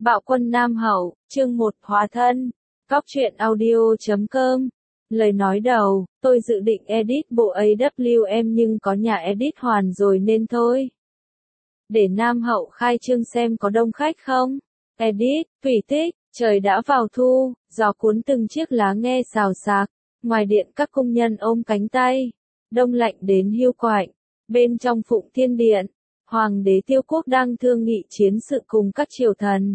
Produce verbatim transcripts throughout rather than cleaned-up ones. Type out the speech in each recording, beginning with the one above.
Bạo quân Nam Hậu, chương một hóa thân, Cóc truyện audio chấm com. Lời nói đầu, tôi dự định edit bộ a vê em nhưng có nhà edit hoàn rồi nên thôi. Để Nam Hậu khai trương xem có đông khách không? Edit, tùy thích, trời đã vào thu, gió cuốn từng chiếc lá nghe xào xạc, ngoài điện các công nhân ôm cánh tay, đông lạnh đến hiu quạnh, bên trong Phụng Thiên Điện, Hoàng đế Tiêu Quốc đang thương nghị chiến sự cùng các triều thần.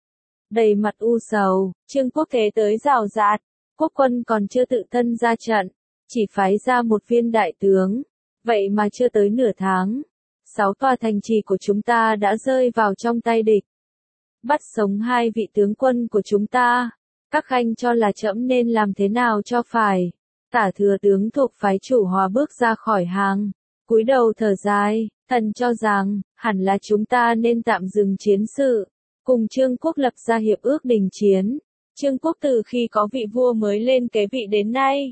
Đầy mặt u sầu, Trương Quốc thế tới rào rạt, quốc quân còn chưa tự thân ra trận, chỉ phái ra một viên đại tướng, vậy mà chưa tới nửa tháng, sáu tòa thành trì của chúng ta đã rơi vào trong tay địch. Bắt sống hai vị tướng quân của chúng ta, các khanh cho là trẫm nên làm thế nào cho phải. Tả thừa tướng thuộc phái chủ Hòa bước ra khỏi hàng, cúi đầu thở dài, thần cho rằng, hẳn là chúng ta nên tạm dừng chiến sự, cùng Trương Quốc lập ra hiệp ước đình chiến. Trương Quốc từ khi có vị vua mới lên kế vị đến nay,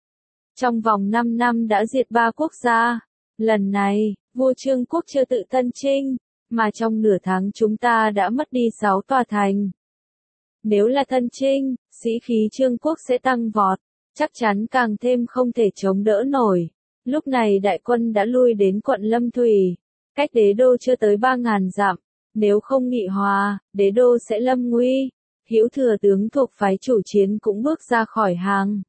trong vòng năm năm đã diệt ba quốc gia. Lần này, vua Trương Quốc chưa tự thân chinh, mà trong nửa tháng chúng ta đã mất đi sáu tòa thành. Nếu là thân chinh, sĩ khí Trương Quốc sẽ tăng vọt, chắc chắn càng thêm không thể chống đỡ nổi. Lúc này đại quân đã lui đến quận Lâm Thủy, cách đế đô chưa tới ba ngàn dặm, nếu không nghị hòa, đế đô sẽ lâm nguy. Hữu thừa tướng thuộc phái chủ chiến cũng bước ra khỏi hàng.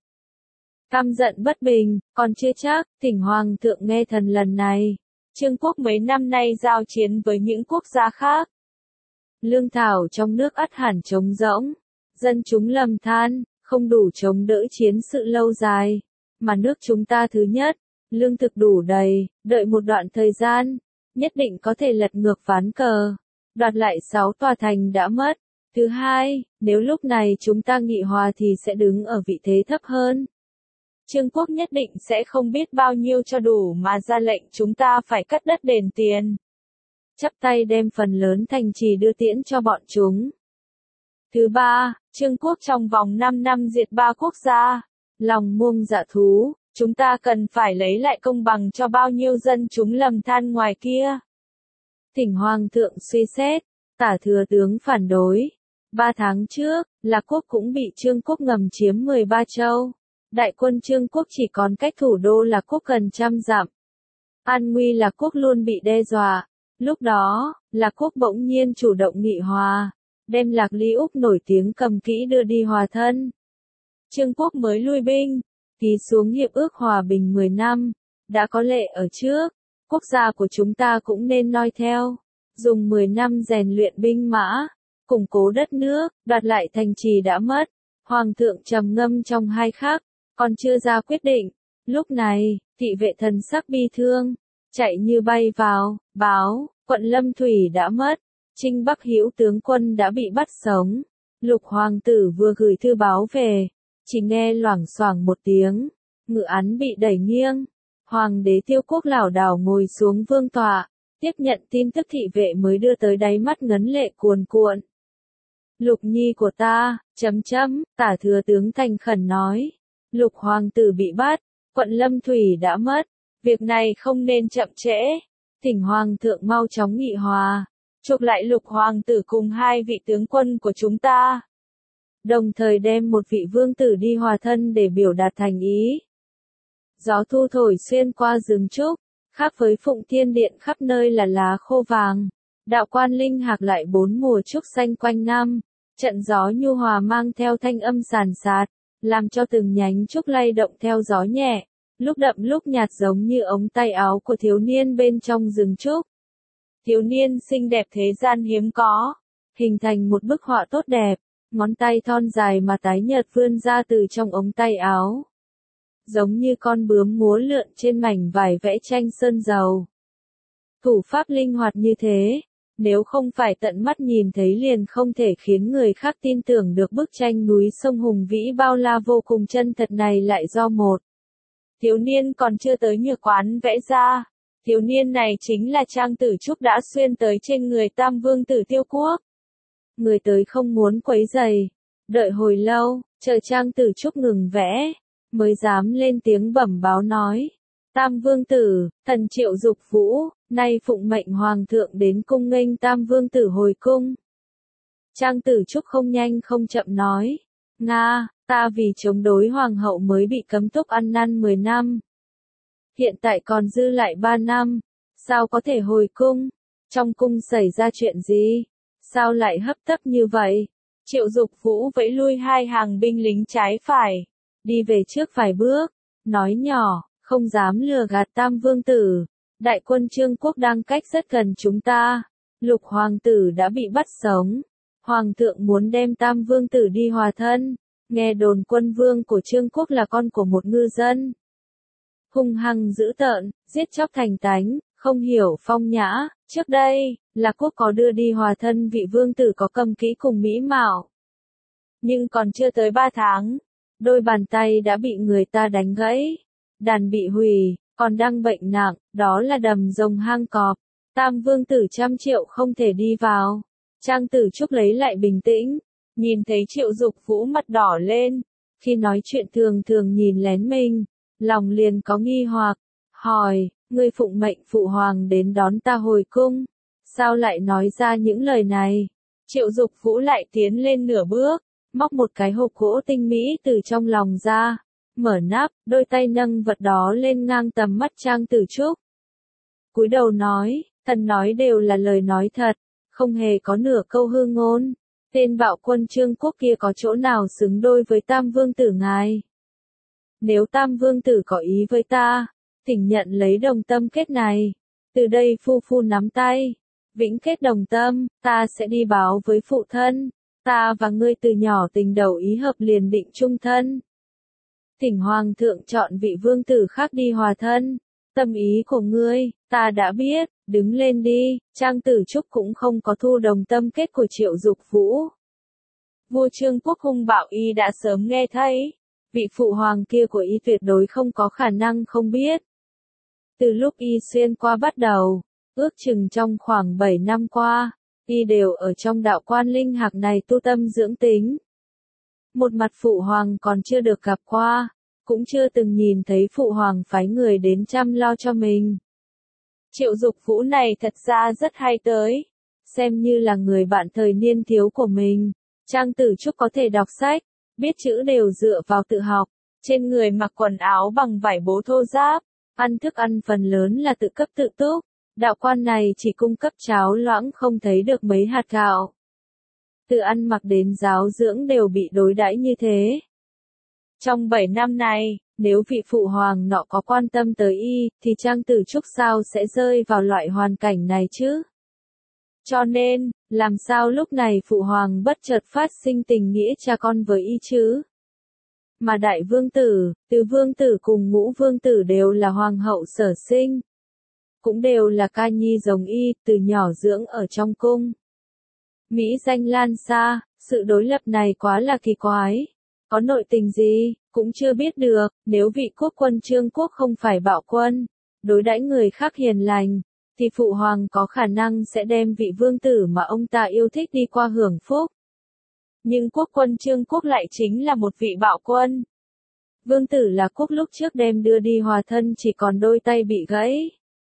Căm giận bất bình, còn chưa chắc, thỉnh hoàng thượng nghe thần lần này. Trương Quốc mấy năm nay giao chiến với những quốc gia khác. Lương thảo trong nước ắt hẳn trống rỗng, dân chúng lầm than, không đủ chống đỡ chiến sự lâu dài. Mà nước chúng ta thứ nhất, lương thực đủ đầy, đợi một đoạn thời gian, nhất định có thể lật ngược ván cờ, đoạt lại sáu tòa thành đã mất. Thứ hai, nếu lúc này chúng ta nghị hòa thì sẽ đứng ở vị thế thấp hơn. Trương Quốc nhất định sẽ không biết bao nhiêu cho đủ mà ra lệnh chúng ta phải cắt đất đền tiền. Chắp tay đem phần lớn thành trì đưa tiễn cho bọn chúng. Thứ ba, Trương Quốc trong vòng năm năm diệt ba quốc gia, lòng muông dạ thú, chúng ta cần phải lấy lại công bằng cho bao nhiêu dân chúng lầm than ngoài kia. Thỉnh hoàng thượng suy xét, tả thừa tướng phản đối. Ba tháng trước, Lạc Quốc cũng bị Trương Quốc ngầm chiếm mười ba châu. Đại quân Trương Quốc chỉ còn cách thủ đô Lạc Quốc gần trăm dặm. An nguy Lạc Quốc luôn bị đe dọa. Lúc đó, Lạc Quốc bỗng nhiên chủ động nghị hòa, đem Lạc Ly Úc nổi tiếng cầm kỹ đưa đi hòa thân. Trương Quốc mới lui binh, ký xuống hiệp ước hòa bình mười năm, đã có lệ ở trước, quốc gia của chúng ta cũng nên noi theo, dùng mười năm rèn luyện binh mã, củng cố đất nước, đoạt lại thành trì đã mất. Hoàng thượng trầm ngâm trong hai khắc, còn chưa ra quyết định. Lúc này, thị vệ thần sắc bi thương, chạy như bay vào, báo, quận Lâm Thủy đã mất, Trinh Bắc Hữu tướng quân đã bị bắt sống. Lục hoàng tử vừa gửi thư báo về, chỉ nghe loảng xoảng một tiếng, ngự án bị đẩy nghiêng. Hoàng đế Tiêu Quốc lảo đảo ngồi xuống vương tọa, tiếp nhận tin tức thị vệ mới đưa tới đáy mắt ngấn lệ cuồn cuộn. Lục nhi của ta, chấm chấm, tả thừa tướng thành khẩn nói. Lục hoàng tử bị bắt, quận Lâm Thủy đã mất, việc này không nên chậm trễ. Thỉnh hoàng thượng mau chóng nghị hòa, chuộc lại lục hoàng tử cùng hai vị tướng quân của chúng ta. Đồng thời đem một vị vương tử đi hòa thân để biểu đạt thành ý. Gió thu thổi xuyên qua rừng trúc, khác với Phụng Thiên Điện khắp nơi là lá khô vàng. Đạo quan linh hạc lại bốn mùa trúc xanh quanh năm, trận gió nhu hòa mang theo thanh âm sàn sạt, làm cho từng nhánh trúc lay động theo gió nhẹ, lúc đậm lúc nhạt giống như ống tay áo của thiếu niên bên trong rừng trúc. Thiếu niên xinh đẹp thế gian hiếm có, hình thành một bức họa tốt đẹp, ngón tay thon dài mà tái nhợt vươn ra từ trong ống tay áo. Giống như con bướm múa lượn trên mảnh vải vẽ tranh sơn dầu. Thủ pháp linh hoạt như thế, nếu không phải tận mắt nhìn thấy liền không thể khiến người khác tin tưởng được bức tranh núi sông hùng vĩ bao la vô cùng chân thật này lại do một thiếu niên còn chưa tới nhược quán vẽ ra. Thiếu niên này chính là Trang Tử Trúc đã xuyên tới trên người Tam Vương tử Tiêu Quốc. Người tới không muốn quấy rầy, đợi hồi lâu, chờ Trang Tử Trúc ngừng vẽ, mới dám lên tiếng bẩm báo nói. Tam Vương tử, thần Triệu Dục Vũ, nay phụng mệnh hoàng thượng đến cung nghênh Tam Vương tử hồi cung. Trang Tử Trúc không nhanh không chậm nói. Nga, ta vì chống đối hoàng hậu mới bị cấm túc ăn năn mười năm. Hiện tại còn dư lại ba năm. Sao có thể hồi cung? Trong cung xảy ra chuyện gì? Sao lại hấp tấp như vậy? Triệu Dục Vũ vẫy lui hai hàng binh lính trái phải. Đi về trước vài bước. Nói nhỏ, không dám lừa gạt Tam Vương Tử. Đại quân Trương Quốc đang cách rất gần chúng ta. Lục Hoàng tử đã bị bắt sống. Hoàng thượng muốn đem Tam Vương Tử đi hòa thân. Nghe đồn quân vương của Trương Quốc là con của một ngư dân. Hung hăng dữ tợn, giết chóc thành tánh, không hiểu phong nhã. Trước đây, là quốc có đưa đi hòa thân vị vương tử có cầm kỹ cùng mỹ mạo. Nhưng còn chưa tới ba tháng, đôi bàn tay đã bị người ta đánh gãy. Đàn bị hủy, còn đang bệnh nặng, đó là đầm rồng hang cọp. Tam Vương Tử trăm triệu không thể đi vào. Trang Tử Trúc lấy lại bình tĩnh, nhìn thấy Triệu Dục Vũ mặt đỏ lên. Khi nói chuyện thường thường nhìn lén mình, lòng liền có nghi hoặc, hỏi, ngươi phụng mệnh phụ hoàng đến đón ta hồi cung, sao lại nói ra những lời này? Triệu Dục Vũ lại tiến lên nửa bước, móc một cái hộp gỗ tinh mỹ từ trong lòng ra, mở nắp, đôi tay nâng vật đó lên ngang tầm mắt Trang Tử Trúc. Cúi đầu nói, thần nói đều là lời nói thật, không hề có nửa câu hư ngôn. Tên bạo quân Trương Quốc kia có chỗ nào xứng đôi với Tam Vương Tử ngài? Nếu Tam Vương Tử có ý với ta, thỉnh nhận lấy đồng tâm kết này. Từ đây phu phu nắm tay, vĩnh kết đồng tâm, ta sẽ đi báo với phụ thân. Ta và ngươi từ nhỏ tình đầu ý hợp liền định chung thân. Thỉnh Hoàng thượng chọn vị Vương Tử khác đi hòa thân. Tâm ý của ngươi, ta đã biết, đứng lên đi. Trang Tử Trúc cũng không có thu đồng tâm kết của Triệu Dục Vũ. Vua Trương Quốc hung bạo y đã sớm nghe thấy. Vị phụ hoàng kia của y tuyệt đối không có khả năng không biết. Từ lúc y xuyên qua bắt đầu, ước chừng trong khoảng bảy năm qua, y đều ở trong đạo quan linh hạc này tu tâm dưỡng tính. Một mặt phụ hoàng còn chưa được gặp qua, cũng chưa từng nhìn thấy phụ hoàng phái người đến chăm lo cho mình. Triệu Dục Vũ này thật ra rất hay tới, xem như là người bạn thời niên thiếu của mình. Trang Tử Trúc có thể đọc sách, biết chữ đều dựa vào tự học, trên người mặc quần áo bằng vải bố thô ráp, ăn thức ăn phần lớn là tự cấp tự túc. Đạo quan này chỉ cung cấp cháo loãng không thấy được mấy hạt gạo. Từ ăn mặc đến giáo dưỡng đều bị đối đãi như thế. Trong bảy năm này, nếu vị phụ hoàng nọ có quan tâm tới y, thì Trang Tử Trúc sao sẽ rơi vào loại hoàn cảnh này chứ? Cho nên, làm sao lúc này phụ hoàng bất chợt phát sinh tình nghĩa cha con với y chứ? Mà đại vương tử, tứ vương tử cùng ngũ vương tử đều là hoàng hậu sở sinh. Cũng đều là ca nhi giống y, từ nhỏ dưỡng ở trong cung. Mỹ danh lan xa, sự đối lập này quá là kỳ quái. Có nội tình gì, cũng chưa biết được. Nếu vị quốc quân Trương Quốc không phải bạo quân, đối đãi người khác hiền lành, thì phụ hoàng có khả năng sẽ đem vị vương tử mà ông ta yêu thích đi qua hưởng phúc. Nhưng quốc quân Trương Quốc lại chính là một vị bạo quân. Vương tử là Quốc lúc trước đem đưa đi hòa thân chỉ còn đôi tay bị gãy.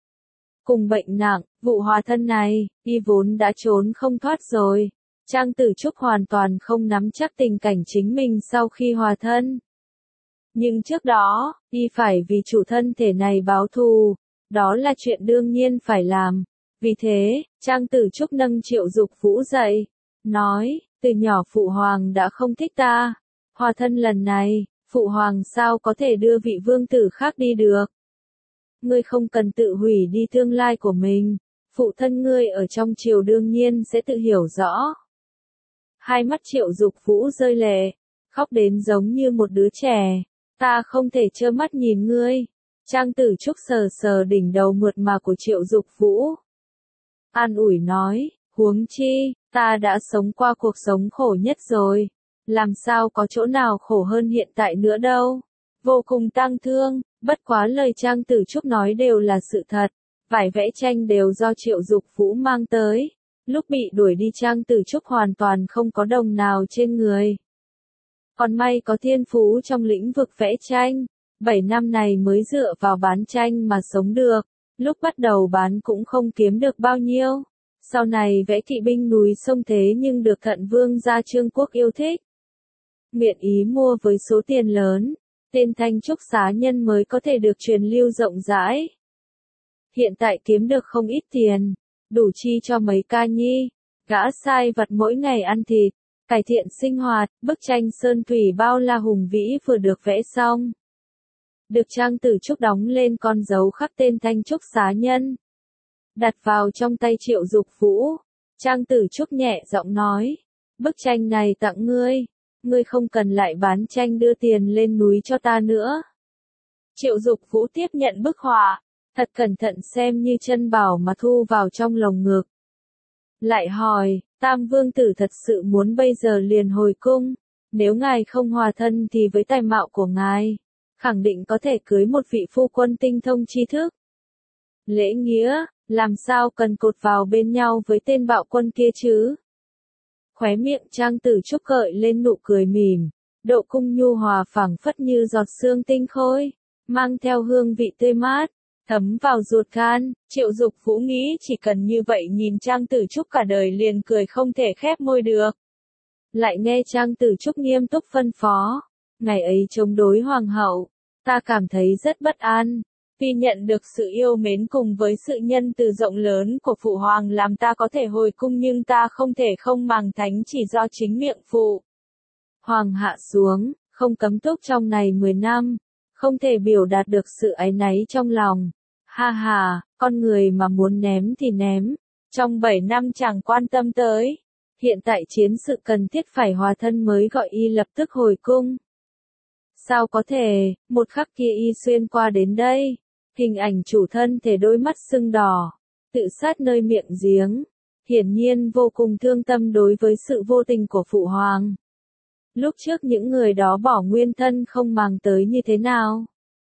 Cùng bệnh nặng, vụ hòa thân này, y vốn đã trốn không thoát rồi. Trang Tử Trúc hoàn toàn không nắm chắc tình cảnh chính mình sau khi hòa thân. Nhưng trước đó, y phải vì chủ thân thể này báo thù, đó là chuyện đương nhiên phải làm. Vì thế, Trang Tử Trúc nâng Triệu Dục Vũ dậy, nói, từ nhỏ phụ hoàng đã không thích ta. Hòa thân lần này, phụ hoàng sao có thể đưa vị vương tử khác đi được? Ngươi không cần tự hủy đi tương lai của mình, phụ thân ngươi ở trong triều đương nhiên sẽ tự hiểu rõ. Hai mắt Triệu Dục Vũ rơi lệ, khóc đến giống như một đứa trẻ. Ta không thể trơ mắt nhìn ngươi. Trang Tử Trúc sờ sờ đỉnh đầu mượt mà của Triệu Dục Vũ. An ủi nói, huống chi, ta đã sống qua cuộc sống khổ nhất rồi. Làm sao có chỗ nào khổ hơn hiện tại nữa đâu. Vô cùng tang thương, bất quá lời Trang Tử Trúc nói đều là sự thật. Vải vẽ tranh đều do Triệu Dục Vũ mang tới. Lúc bị đuổi đi Trang Tử Trúc hoàn toàn không có đồng nào trên người. Còn may có thiên phú trong lĩnh vực vẽ tranh. Bảy năm này mới dựa vào bán tranh mà sống được. Lúc bắt đầu bán cũng không kiếm được bao nhiêu. Sau này vẽ kỵ binh núi sông thế nhưng được Thận Vương gia Trương Quốc yêu thích. Nguyện ý mua với số tiền lớn, tên Thanh Trúc Xá Nhân mới có thể được truyền lưu rộng rãi. Hiện tại kiếm được không ít tiền, đủ chi cho mấy ca nhi, gã sai vặt mỗi ngày ăn thịt, cải thiện sinh hoạt. Bức tranh sơn thủy bao la hùng vĩ vừa được vẽ xong, được Trang Tử Trúc đóng lên con dấu khắc tên Thanh Trúc Xá Nhân, đặt vào trong tay Triệu Dục Vũ. Trang Tử Trúc nhẹ giọng nói, bức tranh này tặng ngươi, ngươi không cần lại bán tranh đưa tiền lên núi cho ta nữa. Triệu Dục Vũ tiếp nhận bức họa, thật cẩn thận xem như chân bảo mà thu vào trong lồng ngực. Lại hỏi, Tam Vương Tử thật sự muốn bây giờ liền hồi cung, nếu ngài không hòa thân thì với tài mạo của ngài, khẳng định có thể cưới một vị phu quân tinh thông tri thức. Lễ nghĩa, làm sao cần cột vào bên nhau với tên bạo quân kia chứ? Khóe miệng Trang Tử Trúc gợi lên nụ cười mỉm, độ cung nhu hòa phảng phất như giọt sương tinh khôi, mang theo hương vị tươi mát, thấm vào ruột gan. Triệu Dục Vũ nghĩ chỉ cần như vậy nhìn Trang Tử Trúc cả đời liền cười không thể khép môi được. Lại nghe Trang Tử Trúc nghiêm túc phân phó, ngày ấy chống đối hoàng hậu, ta cảm thấy rất bất an. Vì nhận được sự yêu mến cùng với sự nhân từ rộng lớn của phụ hoàng làm ta có thể hồi cung, nhưng ta không thể không màng thánh chỉ do chính miệng phụ hoàng hạ xuống, không cấm túc trong này mười năm, không thể biểu đạt được sự áy náy trong lòng. Ha ha, con người mà muốn ném thì ném, trong bảy năm chẳng quan tâm tới. Hiện tại chiến sự cần thiết phải hòa thân mới gọi y lập tức hồi cung. Sao có thể, một khắc kia y xuyên qua đến đây, hình ảnh chủ thân thể đôi mắt sưng đỏ, tự sát nơi miệng giếng, hiển nhiên vô cùng thương tâm đối với sự vô tình của phụ hoàng. Lúc trước những người đó bỏ nguyên thân không màng tới như thế nào,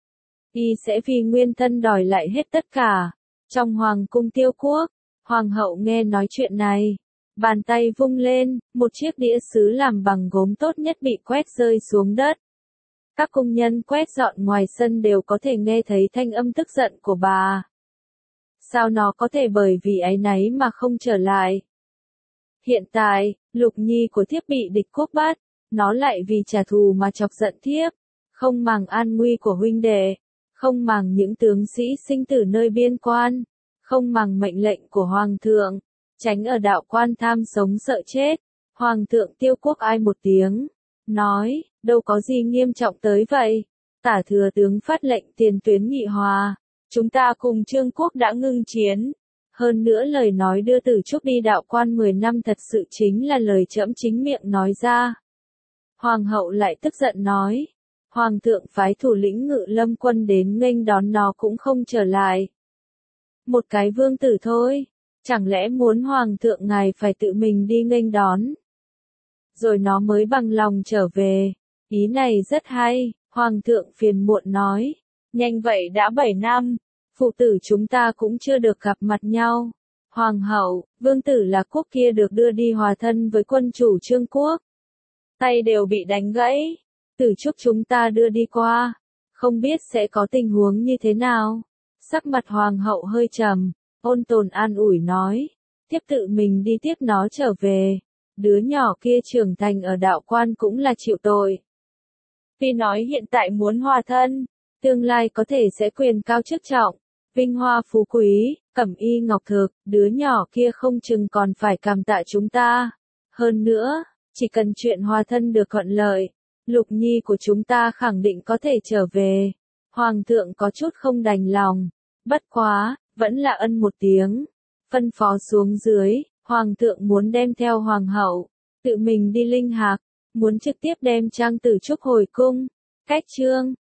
y sẽ vì nguyên thân đòi lại hết tất cả. Trong hoàng cung Tiêu Quốc, hoàng hậu nghe nói chuyện này, bàn tay vung lên, một chiếc đĩa sứ làm bằng gốm tốt nhất bị quét rơi xuống đất. Các công nhân quét dọn ngoài sân đều có thể nghe thấy thanh âm tức giận của bà. Sao nó có thể bởi vì áy náy mà không trở lại? Hiện tại, Lục Nhi của thiếp bị địch quốc bắt, nó lại vì trả thù mà chọc giận thiếp, không màng an nguy của huynh đệ, không màng những tướng sĩ sinh tử nơi biên quan, không màng mệnh lệnh của hoàng thượng, tránh ở đạo quan tham sống sợ chết. Hoàng thượng Tiêu Quốc ai một tiếng, nói, đâu có gì nghiêm trọng tới vậy. Tả thừa tướng phát lệnh tiền tuyến nghị hòa, chúng ta cùng Trương Quốc đã ngưng chiến. Hơn nữa lời nói đưa Tử Trúc đi đạo quan mười năm thật sự chính là lời trẫm chính miệng nói ra. Hoàng hậu lại tức giận nói, hoàng thượng phái thủ lĩnh Ngự Lâm quân đến nghênh đón nó cũng không trở lại. Một cái vương tử thôi, chẳng lẽ muốn hoàng thượng ngài phải tự mình đi nghênh đón, rồi nó mới bằng lòng trở về? Ý này rất hay. Hoàng thượng phiền muộn nói, nhanh vậy đã bảy năm, phụ tử chúng ta cũng chưa được gặp mặt nhau. Hoàng hậu, vương tử là quốc kia được đưa đi hòa thân với quân chủ Trương Quốc, tay đều bị đánh gãy, Tử Trúc chúng ta đưa đi qua, không biết sẽ có tình huống như thế nào. Sắc mặt hoàng hậu hơi trầm, ôn tồn an ủi nói, tiếp tự mình đi tiếp nó trở về, đứa nhỏ kia trưởng thành ở đạo quan cũng là chịu tội. Vì nói hiện tại muốn hòa thân, tương lai có thể sẽ quyền cao chức trọng, vinh hoa phú quý, cẩm y ngọc thực, đứa nhỏ kia không chừng còn phải cảm tạ chúng ta. Hơn nữa, chỉ cần chuyện hòa thân được thuận lợi, Lục Nhi của chúng ta khẳng định có thể trở về. Hoàng thượng có chút không đành lòng, bất quá, vẫn là ân một tiếng, phân phó xuống dưới. Hoàng thượng muốn đem theo hoàng hậu, tự mình đi Linh Hạc, muốn trực tiếp đem Trang Tử Trúc hồi cung. Cách chương